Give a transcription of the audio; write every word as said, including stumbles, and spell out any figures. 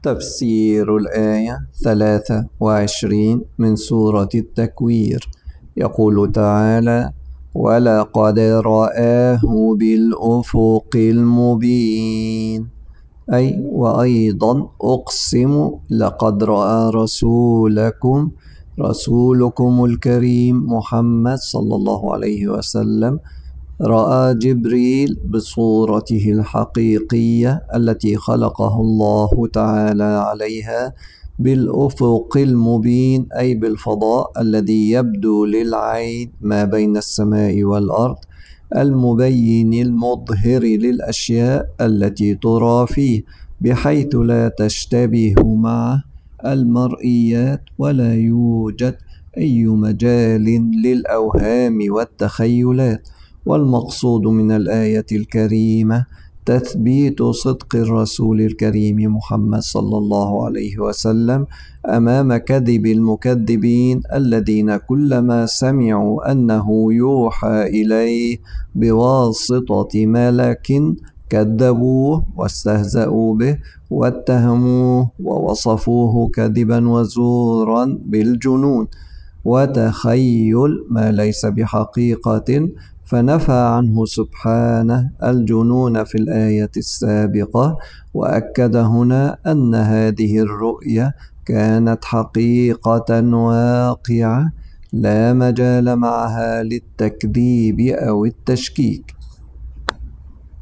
تفسير الآية ثلاثة وعشرين من سورة التكوير. يقول تعالى: ولقد رآه بالأفق المبين، أي وأيضا أقسم لقد رأى رسولكم رسولكم الكريم محمد صلى الله عليه وسلم، رأى جبريل بصورته الحقيقية التي خلقه الله تعالى عليها بالأفق المبين، أي بالفضاء الذي يبدو للعين ما بين السماء والأرض، المبين المظهر للأشياء التي ترى فيه، بحيث لا تشتبه معه المرئيات ولا يوجد أي مجال للأوهام والتخيلات. والمقصود من الآية الكريمة تثبيت صدق الرسول الكريم محمد صلى الله عليه وسلم أمام كذب المكذبين، الذين كلما سمعوا أنه يوحى إليه بواسطة ملك كذبوه واستهزأوا به واتهموه ووصفوه كذبا وزورا بالجنون وتخيل ما ليس بحقيقة، فنفى عنه سبحانه الجنون في الآية السابقة، وأكد هنا أن هذه الرؤية كانت حقيقة واقعة لا مجال معها للتكذيب أو التشكيك.